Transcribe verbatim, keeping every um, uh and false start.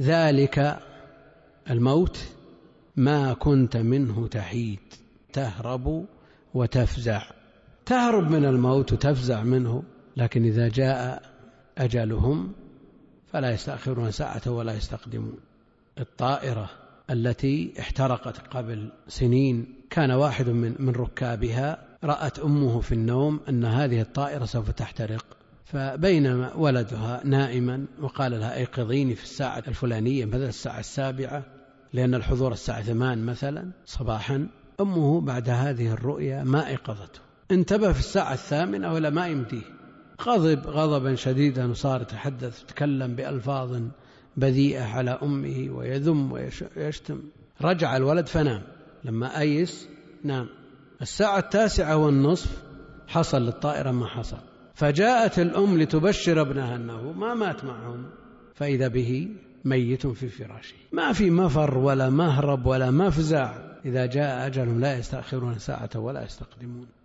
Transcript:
ذلك الموت ما كنت منه تحيد، تهرب وتفزع، تهرب من الموت وتفزع منه، لكن إذا جاء أجلهم فلا يستأخرون ساعة ولا يستقدمون. الطائرة التي احترقت قبل سنين كان واحد من من ركابها رأت أمه في النوم أن هذه الطائرة سوف تحترق، فبينما ولدها نائما وقال لها أيقظيني في الساعة الفلانية مثلا الساعة السابعة، لأن الحضور الساعة ثمان مثلا صباحا، أمه بعد هذه الرؤيا ما أيقظته، انتبه في الساعة الثامنة ولا ما يمديه، غضب غضبا شديدا وصار يتحدث تكلم بألفاظ بذيئة على أمه ويذم ويشتم. رجع الولد فنام، لما أيس نام. الساعة التاسعة والنصف حصل للطائرة ما حصل، فجاءت الأم لتبشر ابنها أنه ما مات معهم، فإذا به ميت في فراشه. ما في مفر ولا مهرب ولا مفزع، إذا جاء أجلهم لا يستأخرون ساعة ولا يستقدمون.